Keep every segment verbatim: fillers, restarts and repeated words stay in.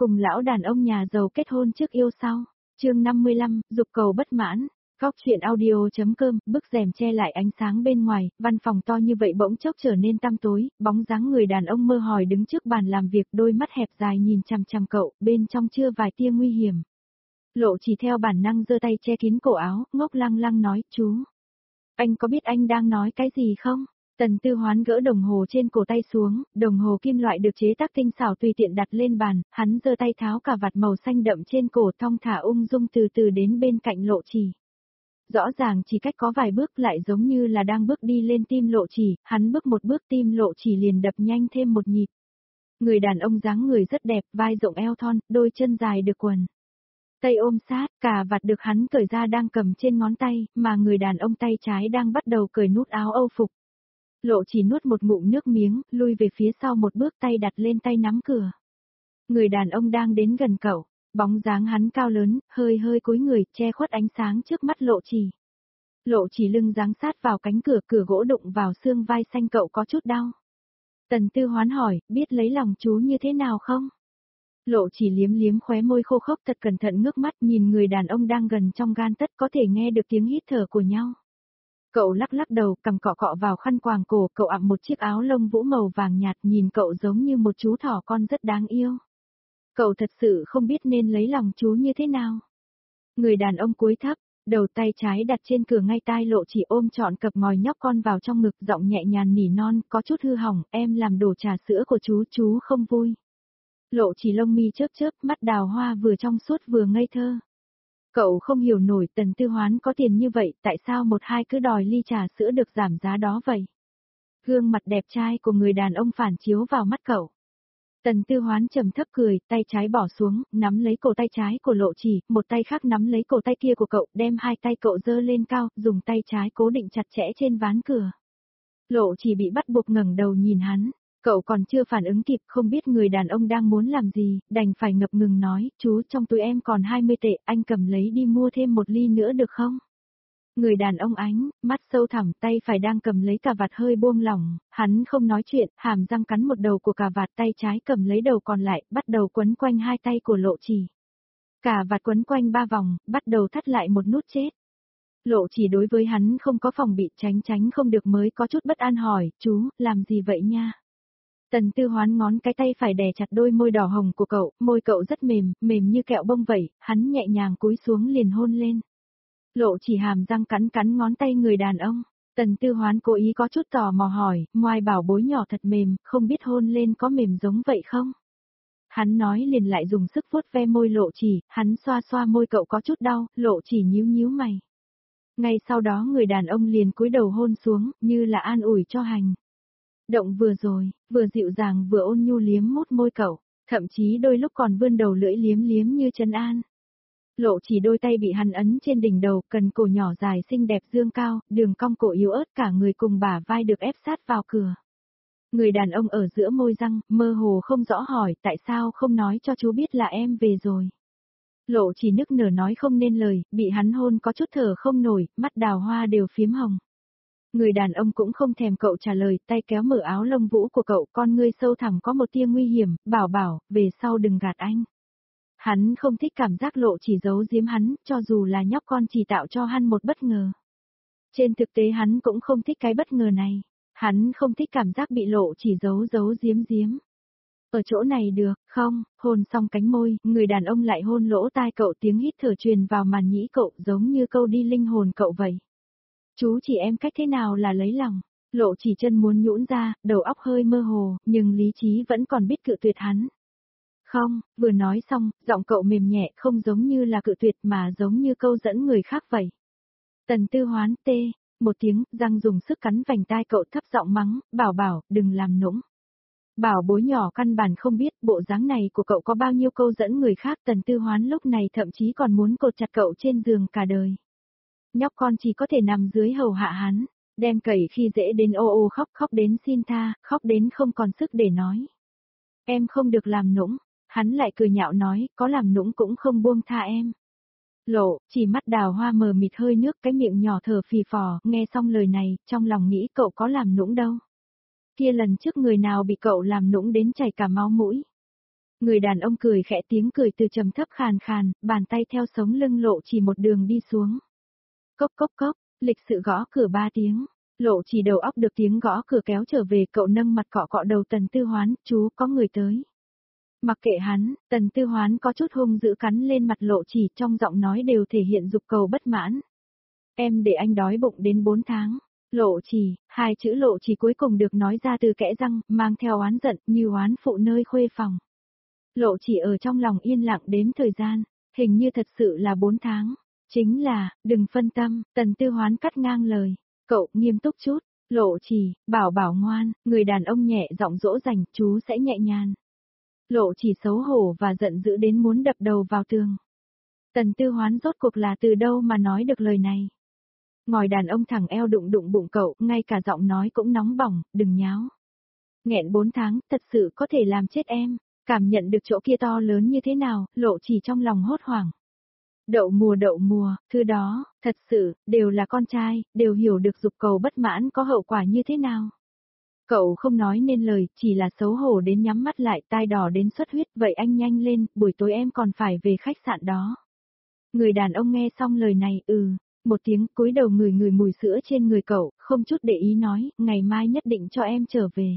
cùng lão đàn ông nhà giàu kết hôn trước yêu sau. Chương năm mươi lăm, dục cầu bất mãn. Góc chuyện audio.com, bức rèm che lại ánh sáng bên ngoài, văn phòng to như vậy bỗng chốc trở nên tăm tối, bóng dáng người đàn ông mơ hòi đứng trước bàn làm việc, đôi mắt hẹp dài nhìn chằm chằm cậu, bên trong chưa vài tia nguy hiểm. Lộ chỉ theo bản năng giơ tay che kín cổ áo, ngốc lăng lăng nói, chú. Anh có biết anh đang nói cái gì không? Tần Tư Hoán gỡ đồng hồ trên cổ tay xuống, đồng hồ kim loại được chế tác tinh xảo tùy tiện đặt lên bàn, hắn giơ tay tháo cà vạt màu xanh đậm trên cổ thong thả ung dung từ từ đến bên cạnh Lộ Chỉ. Rõ ràng chỉ cách có vài bước lại giống như là đang bước đi lên tim Lộ Chỉ, hắn bước một bước tim Lộ Chỉ liền đập nhanh thêm một nhịp. Người đàn ông dáng người rất đẹp, vai rộng eo thon, đôi chân dài được quần tay ôm sát, cà vạt được hắn cởi ra đang cầm trên ngón tay, mà người đàn ông tay trái đang bắt đầu cởi nút áo âu phục. Lộ Chỉ nuốt một ngụm nước miếng, lui về phía sau một bước, tay đặt lên tay nắm cửa. Người đàn ông đang đến gần cậu, bóng dáng hắn cao lớn, hơi hơi cúi người, che khuất ánh sáng trước mắt Lộ Chỉ. Lộ Chỉ lưng giáng sát vào cánh cửa, cửa gỗ đụng vào xương vai xanh cậu có chút đau. Tần Tư Hoán hỏi, biết lấy lòng chú như thế nào không? Lộ Chỉ liếm liếm khóe môi khô khốc, thật cẩn thận ngước mắt nhìn người đàn ông đang gần trong gan tất, có thể nghe được tiếng hít thở của nhau. Cậu lắc lắc đầu, cầm cọ cọ vào khăn quàng cổ, cậu ẵm một chiếc áo lông vũ màu vàng nhạt, nhìn cậu giống như một chú thỏ con rất đáng yêu. Cậu thật sự không biết nên lấy lòng chú như thế nào. Người đàn ông cúi thấp, đầu tay trái đặt trên cửa ngay tai Lộ Chỉ, ôm trọn cặp ngòi nhóc con vào trong ngực, giọng nhẹ nhàng nỉ non, có chút hư hỏng, em làm đổ trà sữa của chú, chú không vui. Lộ Chỉ lông mi chớp chớp, mắt đào hoa vừa trong suốt vừa ngây thơ. Cậu không hiểu nổi Tần Tư Hoán có tiền như vậy, tại sao một hai cứ đòi ly trà sữa được giảm giá đó vậy? Gương mặt đẹp trai của người đàn ông phản chiếu vào mắt cậu. Tần Tư Hoán trầm thấp cười, tay trái bỏ xuống, nắm lấy cổ tay trái của Lộ Chỉ, một tay khác nắm lấy cổ tay kia của cậu, đem hai tay cậu giơ lên cao, dùng tay trái cố định chặt chẽ trên ván cửa. Lộ Chỉ bị bắt buộc ngẩng đầu nhìn hắn. Cậu còn chưa phản ứng kịp, không biết người đàn ông đang muốn làm gì, đành phải ngập ngừng nói, chú, trong túi em còn hai mươi tệ, anh cầm lấy đi mua thêm một ly nữa được không? Người đàn ông ánh, mắt sâu thẳm, tay phải đang cầm lấy cà vạt hơi buông lỏng, hắn không nói chuyện, hàm răng cắn một đầu của cà vạt, tay trái cầm lấy đầu còn lại, bắt đầu quấn quanh hai tay của Lộ Chỉ. Cà vạt quấn quanh ba vòng, bắt đầu thắt lại một nút chết. Lộ Chỉ đối với hắn không có phòng bị, tránh tránh không được mới có chút bất an hỏi, chú, làm gì vậy nha? Tần Tư Hoán ngón cái tay phải đè chặt đôi môi đỏ hồng của cậu, môi cậu rất mềm, mềm như kẹo bông vậy, hắn nhẹ nhàng cúi xuống liền hôn lên. Lộ Chỉ hàm răng cắn cắn ngón tay người đàn ông. Tần Tư Hoán cố ý có chút tò mò hỏi, ngoài bảo bối nhỏ thật mềm, không biết hôn lên có mềm giống vậy không? Hắn nói liền lại dùng sức vuốt ve môi Lộ Chỉ, hắn xoa xoa môi cậu có chút đau, Lộ Chỉ nhíu nhíu mày. Ngay sau đó người đàn ông liền cúi đầu hôn xuống, như là an ủi cho hành. Động vừa rồi, vừa dịu dàng vừa ôn nhu liếm mút môi cậu, thậm chí đôi lúc còn vươn đầu lưỡi liếm liếm như trấn an. Lộ Chỉ đôi tay bị hắn ấn trên đỉnh đầu, cần cổ nhỏ dài xinh đẹp dương cao, đường cong cổ yếu ớt, cả người cùng bả vai được ép sát vào cửa. Người đàn ông ở giữa môi răng, mơ hồ không rõ hỏi, tại sao không nói cho chú biết là em về rồi. Lộ Chỉ nức nở nói không nên lời, bị hắn hôn có chút thở không nổi, mắt đào hoa đều phím hồng. Người đàn ông cũng không thèm cậu trả lời, tay kéo mở áo lông vũ của cậu, con ngươi sâu thẳm có một tia nguy hiểm, bảo bảo, về sau đừng gạt anh. Hắn không thích cảm giác Lộ Chỉ giấu giếm hắn, cho dù là nhóc con chỉ tạo cho hắn một bất ngờ. Trên thực tế hắn cũng không thích cái bất ngờ này, hắn không thích cảm giác bị Lộ Chỉ giấu giấu giếm giếm. Ở chỗ này được, không, hôn xong cánh môi, người đàn ông lại hôn lỗ tai cậu, tiếng hít thở truyền vào màn nhĩ cậu giống như câu đi linh hồn cậu vậy. Chú chỉ em cách thế nào là lấy lòng? Lộ Chỉ chân muốn nhũn ra, đầu óc hơi mơ hồ, nhưng lý trí vẫn còn biết cự tuyệt hắn. Không, vừa nói xong, giọng cậu mềm nhẹ, không giống như là cự tuyệt mà giống như câu dẫn người khác vậy. Tần Tư Hoán tê, một tiếng, răng dùng sức cắn vành tai cậu, thấp giọng mắng, bảo bảo, đừng làm nũng. Bảo bối nhỏ căn bản không biết bộ dáng này của cậu có bao nhiêu câu dẫn người khác. Tần Tư Hoán lúc này thậm chí còn muốn cột chặt cậu trên giường cả đời. Nhóc con chỉ có thể nằm dưới hầu hạ hắn, đem cẩy khi dễ đến ô ô khóc, khóc đến xin tha, khóc đến không còn sức để nói. Em không được làm nũng, hắn lại cười nhạo nói, có làm nũng cũng không buông tha em. Lộ, chỉ mắt đào hoa mờ mịt hơi nước, cái miệng nhỏ thở phì phò, nghe xong lời này, trong lòng nghĩ cậu có làm nũng đâu. Kia lần trước người nào bị cậu làm nũng đến chảy cả máu mũi. Người đàn ông cười khẽ, tiếng cười từ trầm thấp khàn khàn, bàn tay theo sống lưng Lộ Chỉ một đường đi xuống. Cốc cốc cốc, lịch sự gõ cửa ba tiếng. Lộ Chỉ đầu óc được tiếng gõ cửa kéo trở về, cậu nâng mặt cọ cọ đầu Tần Tư Hoán, chú có người tới. Mặc kệ hắn, Tần Tư Hoán có chút hung dữ cắn lên mặt Lộ Chỉ, trong giọng nói đều thể hiện dục cầu bất mãn. Em để anh đói bụng đến bốn tháng. Lộ Chỉ, hai chữ Lộ Chỉ cuối cùng được nói ra từ kẽ răng, mang theo oán giận, như oán phụ nơi khuê phòng. Lộ Chỉ ở trong lòng yên lặng đếm thời gian, hình như thật sự là bốn tháng. Chính là, đừng phân tâm, Tần Tư Hoán cắt ngang lời. Cậu, nghiêm túc chút, Lộ Chỉ, bảo bảo ngoan, người đàn ông nhẹ giọng dỗ dành, chú sẽ nhẹ nhàng. Lộ Chỉ xấu hổ và giận dữ đến muốn đập đầu vào tường. Tần Tư Hoán rốt cuộc là từ đâu mà nói được lời này. Ngồi đàn ông thẳng eo đụng đụng bụng cậu, ngay cả giọng nói cũng nóng bỏng, đừng nháo. Nghẹn bốn tháng, thật sự có thể làm chết em, cảm nhận được chỗ kia to lớn như thế nào, Lộ Chỉ trong lòng hốt hoảng. Đậu mùa đậu mùa, thứ đó, thật sự, đều là con trai, đều hiểu được dục cầu bất mãn có hậu quả như thế nào. Cậu không nói nên lời, chỉ là xấu hổ đến nhắm mắt lại, tai đỏ đến xuất huyết, vậy anh nhanh lên, buổi tối em còn phải về khách sạn đó. Người đàn ông nghe xong lời này, ừ, một tiếng, cúi đầu người người mùi sữa trên người cậu, không chút để ý nói, ngày mai nhất định cho em trở về.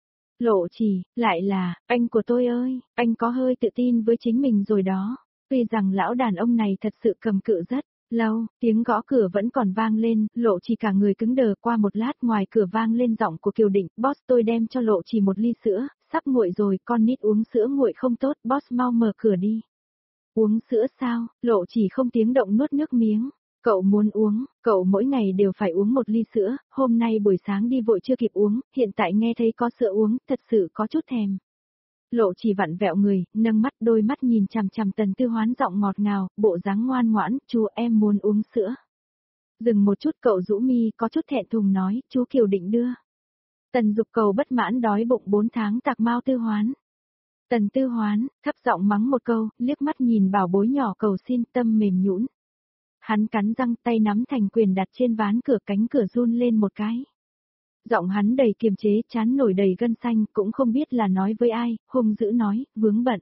Lộ Chỉ, lại là, anh của tôi ơi, anh có hơi tự tin với chính mình rồi đó. Tuy rằng lão đàn ông này thật sự cầm cự rất lâu, tiếng gõ cửa vẫn còn vang lên, Lộ Chỉ cả người cứng đờ. Qua một lát ngoài cửa vang lên giọng của Kiều Định, boss tôi đem cho Lộ Chỉ một ly sữa, sắp nguội rồi, con nít uống sữa nguội không tốt, boss mau mở cửa đi. Uống sữa sao? Lộ Chỉ không tiếng động nuốt nước miếng. Cậu muốn uống, cậu mỗi ngày đều phải uống một ly sữa, hôm nay buổi sáng đi vội chưa kịp uống, hiện tại nghe thấy có sữa uống, thật sự có chút thèm. Lộ Chỉ vặn vẹo người, nâng mắt đôi mắt nhìn chằm chằm Tần Tư Hoán giọng ngọt ngào, bộ dáng ngoan ngoãn, chú em muốn uống sữa. Dừng một chút cậu rũ mi có chút thẹn thùng nói, chú Kiều Định đưa. Tần Dục Cầu bất mãn đói bụng bốn tháng tạc mau Tư Hoán. Tần Tư Hoán, thấp giọng mắng một câu, liếc mắt nhìn bảo bối nhỏ cầu xin tâm mềm nhũn. Hắn cắn răng tay nắm thành quyền đặt trên ván cửa, cánh cửa run lên một cái. Giọng hắn đầy kiềm chế, trán nổi đầy gân xanh, cũng không biết là nói với ai, hung dữ nói, vướng bận.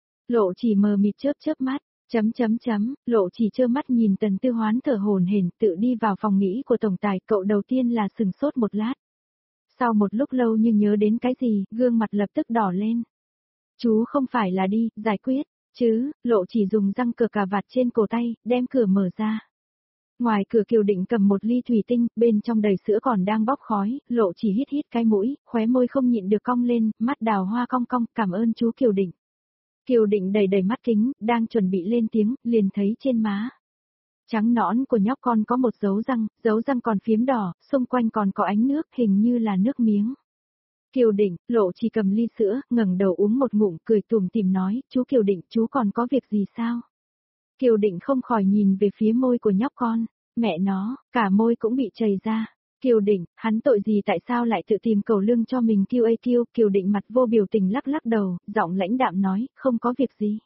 Lộ Chỉ mờ mịt chớp chớp mắt, chấm chấm chấm, Lộ Chỉ trơ mắt nhìn Tần Tư Hoán thở hổn hển, tự đi vào phòng nghỉ của tổng tài, cậu đầu tiên là sừng sốt một lát. Sau một lúc lâu như nhớ đến cái gì, gương mặt lập tức đỏ lên. Chú không phải là đi, giải quyết, chứ, Lộ Chỉ dùng răng cưa cà vạt trên cổ tay, đem cửa mở ra. Ngoài cửa Kiều Định cầm một ly thủy tinh, bên trong đầy sữa còn đang bốc khói, Lộ Chỉ hít hít cái mũi, khóe môi không nhịn được cong lên, mắt đào hoa cong cong, cảm ơn chú Kiều Định. Kiều Định đầy đầy mắt kính, đang chuẩn bị lên tiếng, liền thấy trên má trắng nõn của nhóc con có một dấu răng, dấu răng còn phiếm đỏ, xung quanh còn có ánh nước, hình như là nước miếng. Kiều Định, Lộ Chỉ cầm ly sữa, ngẩng đầu uống một ngụm, cười tủm tỉm nói, chú Kiều Định, chú còn có việc gì sao? Kiều Định không khỏi nhìn về phía môi của nhóc con, mẹ nó, cả môi cũng bị chảy ra. Kiều Định, hắn tội gì tại sao lại tự tìm cầu lương cho mình kêu ây kêu, Kiều Định mặt vô biểu tình lắc lắc đầu, giọng lãnh đạm nói, không có việc gì.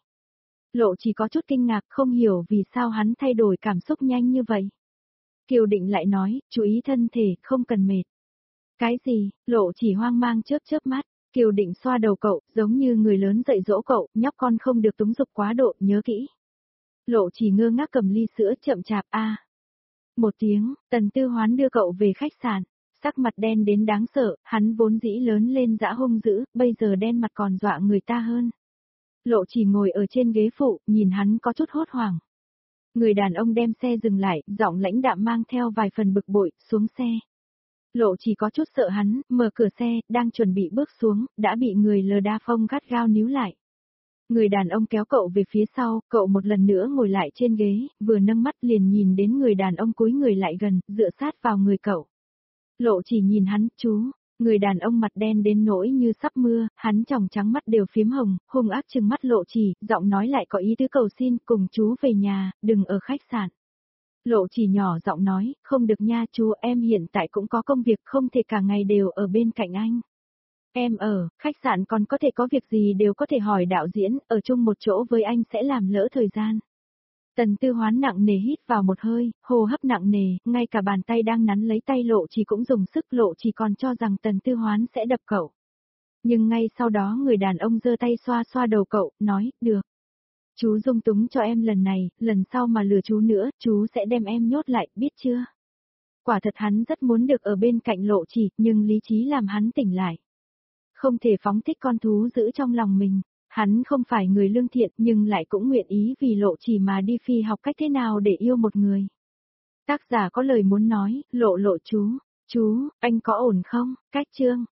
Lộ Chỉ có chút kinh ngạc, không hiểu vì sao hắn thay đổi cảm xúc nhanh như vậy. Kiều Định lại nói, chú ý thân thể, không cần mệt. Cái gì? Lộ Chỉ hoang mang chớp chớp mắt. Kiều Định xoa đầu cậu, giống như người lớn dạy dỗ cậu, nhóc con không được túng dục quá độ, nhớ kỹ. Lộ Chỉ ngơ ngác cầm ly sữa chậm chạp a. À. Một tiếng, Tần Tư Hoán đưa cậu về khách sạn, sắc mặt đen đến đáng sợ, hắn vốn dĩ lớn lên dã hung dữ, bây giờ đen mặt còn dọa người ta hơn. Lộ Chỉ ngồi ở trên ghế phụ, nhìn hắn có chút hốt hoảng. Người đàn ông đem xe dừng lại, giọng lãnh đạm mang theo vài phần bực bội, xuống xe. Lộ Chỉ có chút sợ hắn, mở cửa xe, đang chuẩn bị bước xuống, đã bị người lờ đa phông gắt gao níu lại. Người đàn ông kéo cậu về phía sau, cậu một lần nữa ngồi lại trên ghế, vừa nâng mắt liền nhìn đến người đàn ông cúi người lại gần, dựa sát vào người cậu. Lộ Chỉ nhìn hắn, chú, người đàn ông mặt đen đến nỗi như sắp mưa, hắn tròng trắng mắt đều phiếm hồng, hung ác trừng mắt Lộ Chỉ, giọng nói lại có ý tứ cầu xin, cùng chú về nhà, đừng ở khách sạn. Lộ Chỉ nhỏ giọng nói, không được nha chú, em hiện tại cũng có công việc, không thể cả ngày đều ở bên cạnh anh. Em ở, khách sạn còn có thể có việc gì đều có thể hỏi đạo diễn, ở chung một chỗ với anh sẽ làm lỡ thời gian. Tần Tư Hoán nặng nề hít vào một hơi, hô hấp nặng nề, ngay cả bàn tay đang nắn lấy tay Lộ Chỉ cũng dùng sức, Lộ Chỉ còn cho rằng Tần Tư Hoán sẽ đập cậu. Nhưng ngay sau đó người đàn ông giơ tay xoa xoa đầu cậu, nói, được. Chú dung túng cho em lần này, lần sau mà lừa chú nữa, chú sẽ đem em nhốt lại, biết chưa? Quả thật hắn rất muốn được ở bên cạnh Lộ Chỉ, nhưng lý trí làm hắn tỉnh lại. Không thể phóng thích con thú giữ trong lòng mình. Hắn không phải người lương thiện nhưng lại cũng nguyện ý vì Lộ Chỉ mà đi phi học cách thế nào để yêu một người. Tác giả có lời muốn nói, lộ lộ chú, chú, anh có ổn không? Cách chương.